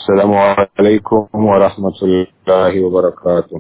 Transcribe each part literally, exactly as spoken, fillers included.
السلام علیکم ورحمۃ اللہ وبرکاتہ۔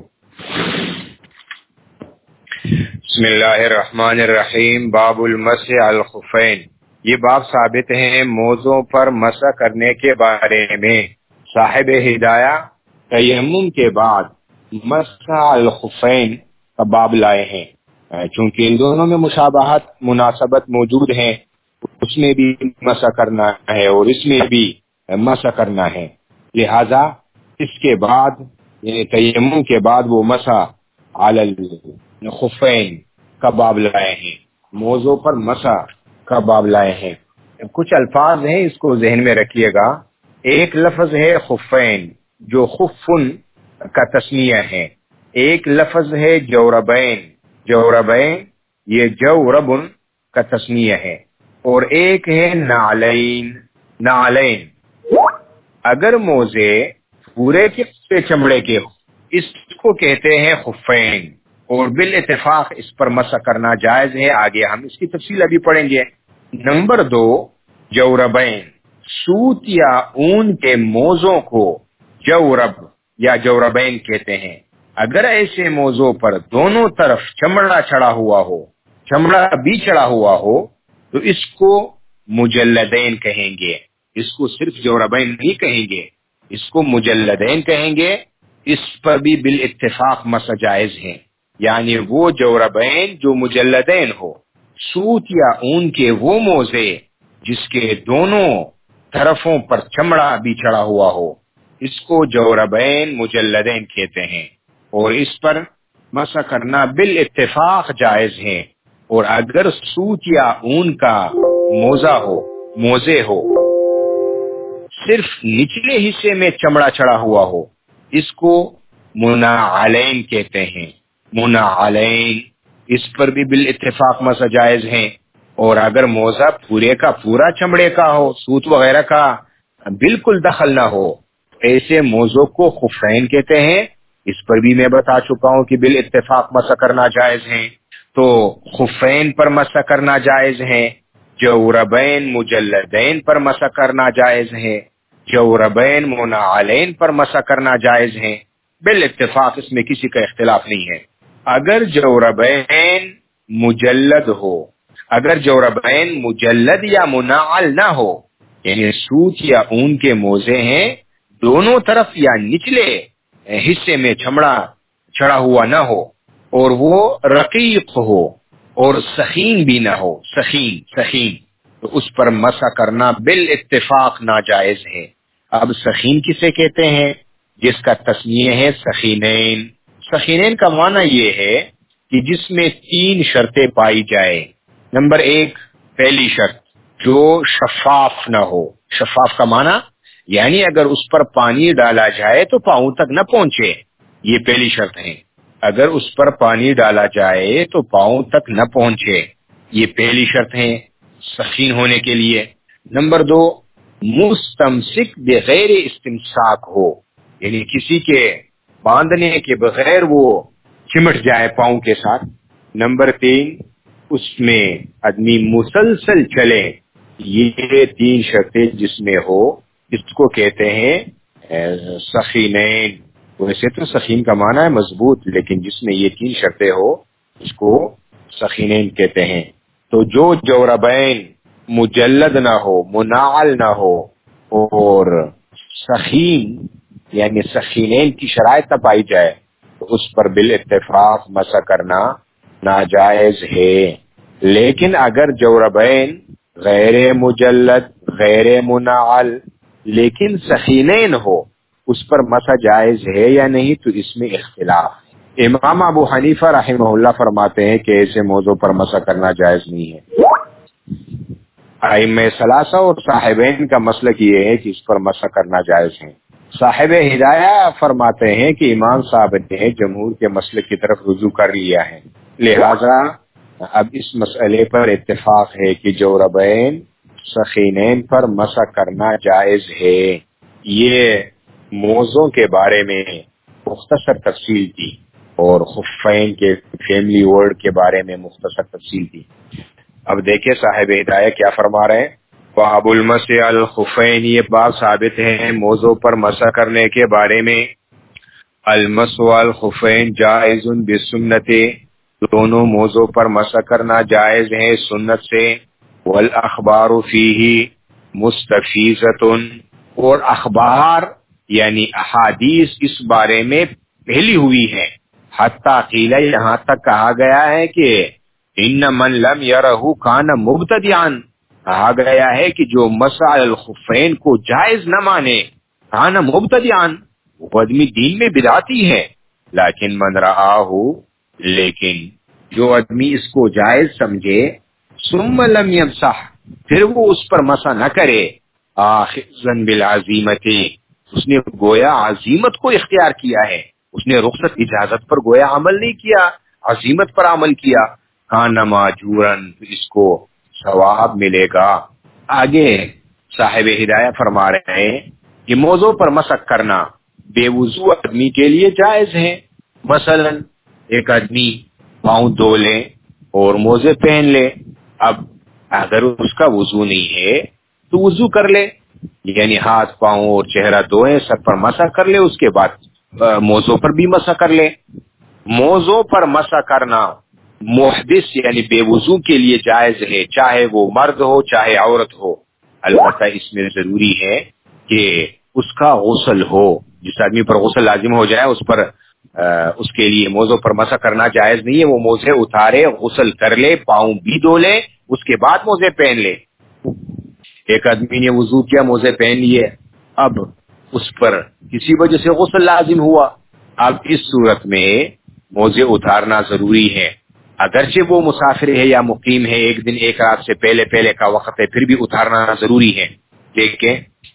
بسم اللہ الرحمن الرحیم۔ باب المسح علی الخفین، یہ باب ثابت ہیں موضوع پر مسح کرنے کے بارے میں۔ صاحب ہدایہ تیمم کے بعد مسح علی الخفین کا باب لائے ہیں، چونکہ ان دونوں میں مشابہت مناسبت موجود ہیں، اس میں بھی مسح کرنا ہے اور اس میں بھی مسح کرنا ہے، لہذا اس کے بعد یعنی تیمم کے بعد وہ مسح علی الخفین کا باب لائے ہیں، موضوع پر مسح کا باب لائے ہیں۔ کچھ الفاظ ہیں، اس کو ذہن میں رکھیے گا۔ ایک لفظ ہے خفین جو خفن کا تسمیہ ہے، ایک لفظ ہے جوربین، جوربین یہ جوربن کا تسمیہ ہے، اور ایک ہے نعلین، نعلین۔ اگر موزے پورے کے پورے چمڑے کے ہو اس کو کہتے ہیں خفین، اور بالاتفاق اس پر مسح کرنا جائز ہے۔ آگے ہم اس کی تفصیل ابھی پڑھیں گے۔ نمبر دو، جوربین، سوت یا اون کے موزوں کو جورب یا جوربین کہتے ہیں۔ اگر ایسے موضوع پر دونوں طرف چمڑا چڑھا ہوا ہو، چمڑا بھی چڑھا ہوا ہو تو اس کو مجلدین کہیں گے، اس کو صرف جوربین نہیں کہیں گے، اس کو مجلدین کہیں گے۔ اس پر بھی بالاتفاق مسح جائز ہے، یعنی وہ جوربین جو مجلدین ہو، سوت یا اون کے وہ موزے جس کے دونوں طرفوں پر چمڑا بھی چڑھا ہوا ہو، اس کو جوربین مجلدین کہتے ہیں، اور اس پر مسح کرنا بالاتفاق جائز ہے۔ اور اگر سوت یا اون کا موزہ ہو، موزے ہو، صرف نچلے حصے میں چمڑا چڑھا ہوا ہو، اس کو منعلین کہتے ہیں، منعلین۔ اس پر بھی بالاتفاق مسح جائز ہے۔ اور اگر موزہ پورے کا پورا چمڑے کا ہو، سوت وغیرہ کا بالکل دخل نہ ہو، ایسے موضوع کو خفین کہتے ہیں۔ اس پر بھی میں بتا چکا ہوں کہ بالاتفاق مسح کرنا جائز ہے، تو خفین پر مسح کرنا جائز ہے، جوربین مجلدین پر مسح کرنا جائز ہے، جوربین منعلین پر مسح کرنا جائز ہے، بالاتفاق اس میں کسی کا اختلاف نہیں ہے۔ اگر جوربین مجلد ہو، اگر جوربین مجلد یا منعل نہ ہو، یعنی سوت یا اون کے موزے ہیں، دونوں طرف یا نچلے حصے میں چمڑا چڑھا ہوا نہ ہو، اور وہ رقیق ہو اور سخین بھی نہ ہو، سخین سخین تو اس پر مسح کرنا بالاتفاق ناجائز ہے۔ اب سخین کسے کہتے ہیں؟ جس کا تسمیہ ہے سخینین۔ سخینین کا معنی یہ ہے کہ جس میں تین شرطیں پائی جائے۔ نمبر ایک، پہلی شرط جو شفاف نہ ہو۔ شفاف کا معنی یعنی اگر اس پر پانی ڈالا جائے تو پاؤں تک نہ پہنچے، یہ پہلی شرط ہے۔ اگر اس پر پانی ڈالا جائے تو پاؤں تک نہ پہنچے، یہ پہلی شرط ہے سخین ہونے کے لیے۔ نمبر دو، مستمسک بغیر استمساک ہو، یعنی کسی کے باندھنے کے بغیر وہ چمٹ جائے پاؤں کے ساتھ۔ نمبر تین، اس میں آدمی مسلسل چلے، یہ تین شرطیں جس میں ہو اس کو کہتے ہیں سخینین۔ ویسے تو سخین کا معنی ہے مضبوط، لیکن جس میں یہ تین شرطیں ہو اس کو سخینین کہتے ہیں۔ تو جو جوربین مجلد نہ ہو، منعل نہ ہو، اور سخین یعنی سخینین کی شرائط نہ پائی جائے تو اس پر بالاتفاق مسح کرنا ناجائز ہے۔ لیکن اگر جوربین غیر مجلد، غیر منعل لیکن سخینین ہو، اس پر مسح جائز ہے یا نہیں تو اس میں اختلاف ہے۔ امام ابو حنیفہ رحمہ اللہ فرماتے ہیں کہ ایسے موضوع پر مسح کرنا جائز نہیں ہے۔ ائمہ ثلاثہ اور صاحبین کا مسلک یہ ہے کہ اس پر مسح کرنا جائز ہے۔ صاحب ہدایہ فرماتے ہیں کہ امام صاحب نے جمہور کے مسلک کی طرف رجوع کر لیا ہے، لہذا اب اس مسئلے پر اتفاق ہے کہ جوربین سخینین پر مسح کرنا جائز ہے۔ یہ موضوع کے بارے میں مختصر تفصیل تھی، اور خفین کے فیملی ورڈ کے بارے میں مختصر تفصیل تھی۔ اب دیکھیں صاحب ہدایہ کیا فرما رہے ہیں۔ باب المسح علی الخفین، یہ باب ثابت ہے موزوں پر مسح کرنے کے بارے میں. المسح علی الخفین جائز بالسنت، دونوں موزوں پر مسح کرنا جائز ہے سنت سے. والاخبار فیہ مستفیضۃ، اور اخبار یعنی احادیث اس بارے میں پھیلی ہوئی ہے. حتی قیل، یہاں تک کہا گیا ہے کہ ان من لم یرہ کان مبتدعا، کہا گیا ہے کہ جو مسح علی الخفین کو جائز نہ مانے کان مبتدعا، وہ آدمی دین میں بدعتی ہے. لیکن من رآہ، لیکن جو آدمی اس کو جائز سمجھے، ثم لم یمسح، پھر وہ اس پر مسح نہ کرے، آخذا بالعزیمت، اس نے گویا عزیمت کو اختیار کیا ہے، اس نے رخصت اجازت پر گویا عمل نہیں کیا، عزیمت پر عمل کیا. کان ماجورن، اس کو ثواب ملے گا. آگے صاحب ہدایہ فرما رہے ہیں کہ موضوع پر مسح کرنا بے وضو آدمی کے لیے جائز ہے. مثلا ایک آدمی پاؤں دھو لے اور موزے پہن لے، اب اگر اس کا وضو نہیں ہے تو وضو کر لے، یعنی ہاتھ پاؤں اور چہرہ دھوئے، سر پر مسح کر لے، اس کے بعد موزوں پر بھی مسح کر لے. موزوں پر مسح کرنا محدث یعنی بے وضو کے لیے جائز ہے، چاہے وہ مرد ہو چاہے عورت ہو. البتہ اس میں ضروری ہے کہ اس کا غسل ہو. جس آدمی پر غسل لازم ہو جائے اس پر اس کے لیے موزوں پر مسح کرنا جائز نہیں ہے. وہ موزے اتارے، غسل کر لے، پاؤں بھی دھو لے، اس کے بعد موزے پہن لے. ایک آدمی نے وضو کیا، موزے پہن لیے، اب اس پر کسی وجہ سے غسل لازم ہوا، اب اس صورت میں موزے اتارنا ضروری ہے. اگرچہ وہ مسافر ہے یا مقیم ہے، ایک دن ایک رات سے پہلے پہلے کا وقت ہے، پھر بھی اتارنا ضروری ہے. دیکھیں،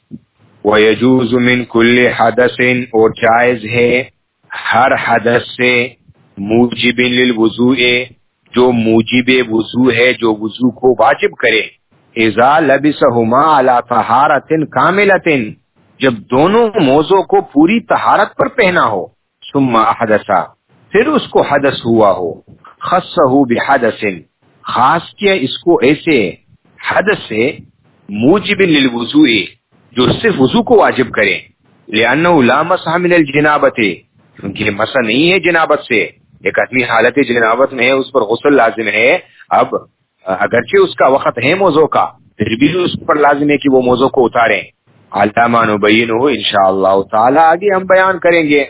وَيَجُوزُ مِن كُلِّ حَدَثٍ، اور جائز ہے ہر حدث سے، موجب للوضوء، جو موجب وضو ہے، جو وضو کو واجب کرے. اذا لبسهما على طہارۃ کاملۃ، جب دونوں موزوں کو پوری طہارت پر پہنا ہو. ثم احدث، پھر اس کو حدث ہوا ہو. خصہ بحدث، خاص کیا اس کو ایسے حدث سے، موجب للوضوء، جو صرف وضو کو واجب کرے. لأنہ لا مسح من الجنابۃ، کیونکہ مسح نہیں ہے جنابت سے. ایک آدمی حالت جنابت میں ہے، اس پر غسل لازم ہے. اب اگرچہ اس کا وقت ہے موضوع کا، پھر بھی اس پر لازم ہے کہ وہ موضوع کو اتاریں. علامہ نبینہ انشاءاللہ تعالی، آگے ہم بیان کریں گے.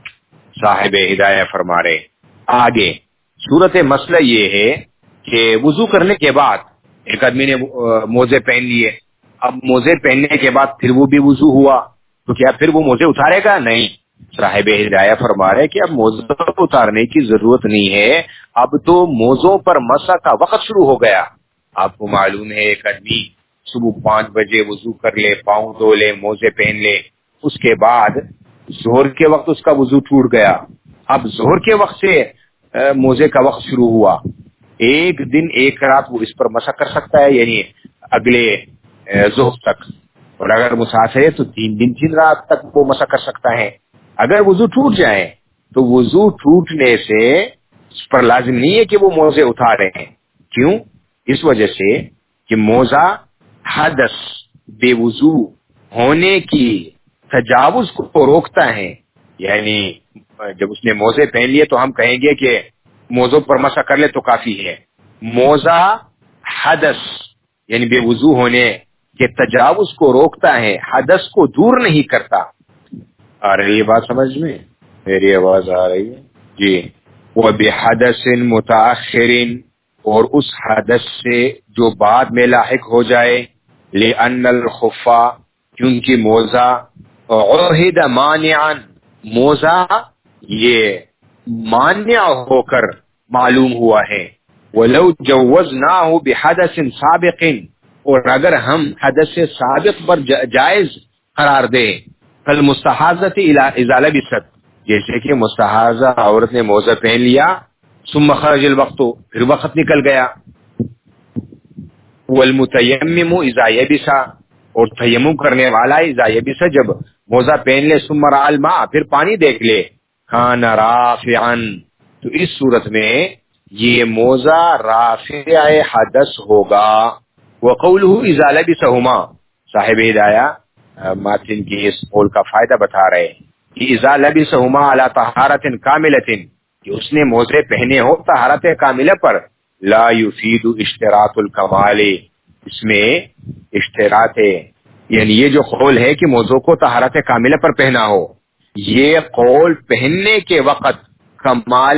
صاحب ہدایہ فرما رہے آگے، صورت مسئلہ یہ ہے کہ وضو کرنے کے بعد ایک آدمی نے موزے پہن لیے، اب موزے پہننے کے بعد پھر وہ بھی وضو ہوا، تو کیا پھر وہ موزے اتارے گا؟ نہیں. صاحب ہدایہ فرما رہے کہ اب موزے اتارنے کی ضرورت نہیں ہے، اب تو موزوں پر مسح کا وقت شروع ہو گیا. آپ کو معلوم ہے ایک آدمی صبح پانچ بجے وضو کر لے، پاؤں دھو لے، موزے پہن لے، اس کے بعد ظہر کے وقت اس کا وضو ٹوٹ گیا. اب ظہر کے وقت سے موزے کا وقت شروع ہوا، ایک دن ایک رات وہ اس پر مسح کر سکتا ہے، یعنی اگلے ظہر تک. اور اگر مسافر ہے تو تین دن تین رات تک وہ مسح کر سکتا ہے. اگر وضو ٹوٹ جائے تو وضو ٹوٹنے سے اس پر لازم نہیں ہے کہ وہ موزے اتارے ہیں. کیوں؟ اس وجہ سے کہ موزہ حدث بے وضو ہونے کی تجاوز کو روکتا ہے. یعنی جب اس نے موزے پہن لیے تو ہم کہیں گے کہ موزوں پر مسح کر لے تو کافی ہے. موزہ حدث یعنی بے وضو ہونے کے تجاوز کو روکتا ہے، حدث کو دور نہیں کرتا. آ رہی ہے بات سمجھ میں؟ میری آواز آ رہی ہے جی. وَبِحَدَثٍ مُتَأَخِّرٍ، اور اس حدث سے جو بعد میں لاحق ہو جائے. لِأَنَّ الْخُفَّ، کیونکہ موزہ عُہِدَ مانعا، موزہ یہ مانع ہو کر معلوم ہوا ہے. وَلَوْ جَوَّزْنَاهُ بِحَدَثٍ سَابِقٍ، اور اگر ہم حدث سابق پر جائز قرار دیں، فالمستحاضۃ اذا لبست، جیسے کہ مستحاضہ عورت نے موزہ پہن لیا، ثم خرج الوقت، پھر وقت نکل گیا. والمتیمم اذا یبس، اور تیمم کرنے والا اذا یبس، جب موزہ پہن لے، ثم رأى الماء، پھر پانی دیکھ لے، کان رافعا، تو اس صورت میں یہ موزہ رافع حدث ہوگا. وقوله اذا لبسهما، صاحب ہدایہ ماتن کی اس قول کا فائدہ بتا رہے کہ اذا لبسهما على طہارت کاملۃ، کہ اس نے موزے پہنے ہو طہارت کاملہ پر، لا يفید اشتراط الکمال، اس میں اشتراط ہے، یعنی یہ جو قول ہے کہ موزوں کو طہارت کاملہ پر پہنا ہو، یہ قول پہننے کے وقت کمال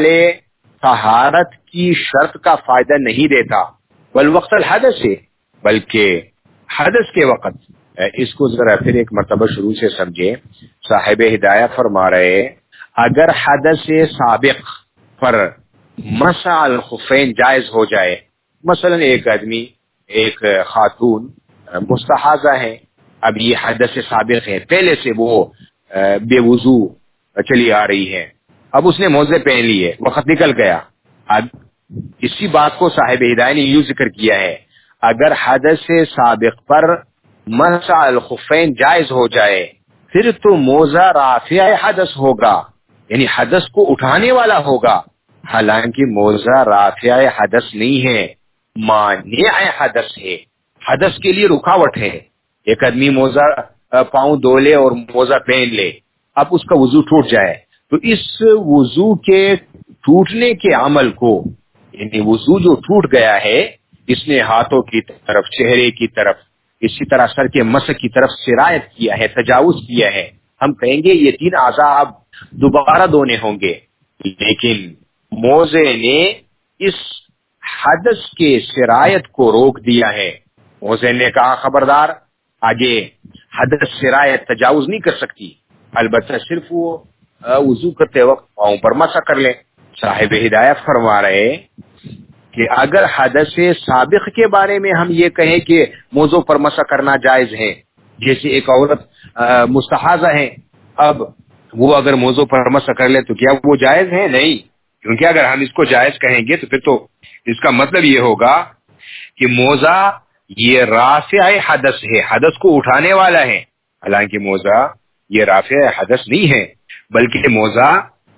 طہارت کی شرط کا فائدہ نہیں دیتا، بل وقت الحدث ہے، بلکہ حدث کے وقت۔ اس کو ذرا پھر ایک مرتبہ شروع سے سمجھے۔ صاحب ہدایہ فرما رہے اگر حدث سابق پر مسح الخفین جائز ہو جائے، مثلا ایک آدمی ایک خاتون مستحاضہ ہے، اب یہ حدث سابق ہے، پہلے سے وہ بے وضو چلی آ رہی ہے، اب اس نے موزے پہن لیے، وقت نکل گیا، اب اسی بات کو صاحب ہدایہ نے یوں ذکر کیا ہے اگر حدث سابق پر مسح الخفین جائز ہو جائے پھر تو موزہ رافع حدث ہوگا، یعنی حدث کو اٹھانے والا ہوگا، حالانکہ موزہ رافع حدث نہیں ہے، مانع حدث ہے، حدث کے لیے رکاوٹ ہے۔ ایک آدمی موزہ پاؤں دھو لے اور موزہ پہن لے، اب اس کا وضو ٹوٹ جائے تو اس وضو کے ٹوٹنے کے عمل کو، یعنی وضو جو ٹوٹ گیا ہے، اس نے ہاتھوں کی طرف، چہرے کی طرف، اسی طرح سر کے مسح کی طرف سرایت کیا ہے، تجاوز کیا ہے، ہم کہیں گے یہ تین اعضاء اب دوبارہ دھونے ہوں گے، لیکن موزے نے اس حدث کے سرایت کو روک دیا ہے۔ موزے نے کہا خبردار آگے حدث سرایت تجاوز نہیں کر سکتی، البتہ صرف وہ وضو کرتے وقت پاؤں پر مسح کر لیں۔ صاحب ہدایت فرما رہے کہ اگر حدث سابق کے بارے میں ہم یہ کہیں کہ موضوع پر مسح کرنا جائز ہے، جیسے ایک عورت مستحاضہ ہے، اب وہ اگر موضوع پر مسح کر لے تو کیا وہ جائز ہے؟ نہیں، کیونکہ اگر ہم اس کو جائز کہیں گے تو پھر تو اس کا مطلب یہ ہوگا کہ موزہ یہ رافع حدث ہے، حدث کو اٹھانے والا ہے، حالانکہ موزہ یہ رافع حدث نہیں ہے بلکہ موزہ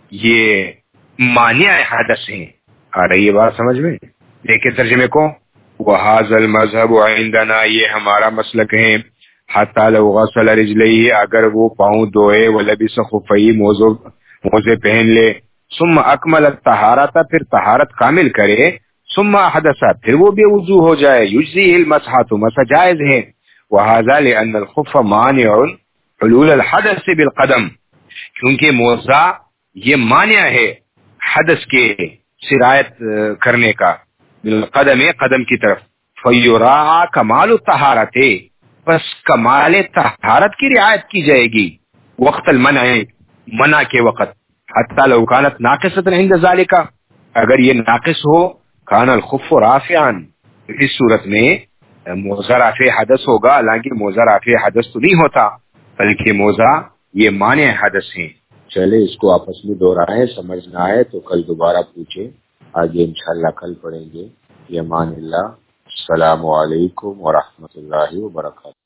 یہ مانع حدث ہے۔ آ رہی ہے بات سمجھ میں؟ دیکھیں ترجمے کو، وَهَذَا الْمَذْهَبُ عِنْدَنَا، یہ ہمارا مسلک ہے، حَتَّى لَوْ غَسَلَ رِجْلَيْهِ، اگر وہ پاؤں دھوئے، وَلَبِسَ خُفَّيْهِ موزے پہن لے، ثُمَّ أَكْمَلَ الطَّهَارَةَ پھر طہارت کامل کرے، ثُمَّ أَحْدَثَ پھر وہ بے وضو ہو جائے، يُجْزِئِ الْمَسْحَةُ مسح جائز ہے، وَهَذَا لِأَنَّ الْخُفَّ مَانِعٌ حلول الحدث بالقدم، کیونکہ موزہ یہ مانع ہے حدث کے سرایت کرنے کا، بالقدم قدم کی طرف، فَيُرَاعَى کمال الطہارت، بس کمال طہارت کی رعایت کی جائے گی، وقت المنع منع کے وقت، حتی لو کانت ناقصۃ عند ذالک، اگر یہ ناقص ہو، کان الخف رافعا، اس صورت میں موزہ رافع حدث ہوگا، حالانکہ موزہ رافع حدث تو نہیں ہوتا بلکہ موزہ یہ مانع حدث ہیں۔ چلے اس کو آپس میں دوہرائیں، سمجھ نہ آئے تو کل دوبارہ پوچھیں، آگے انشاءاللہ کل پڑھیں گے۔ یہ امان اللہ، السلام علیکم ورحمۃ اللہ وبرکاتہ۔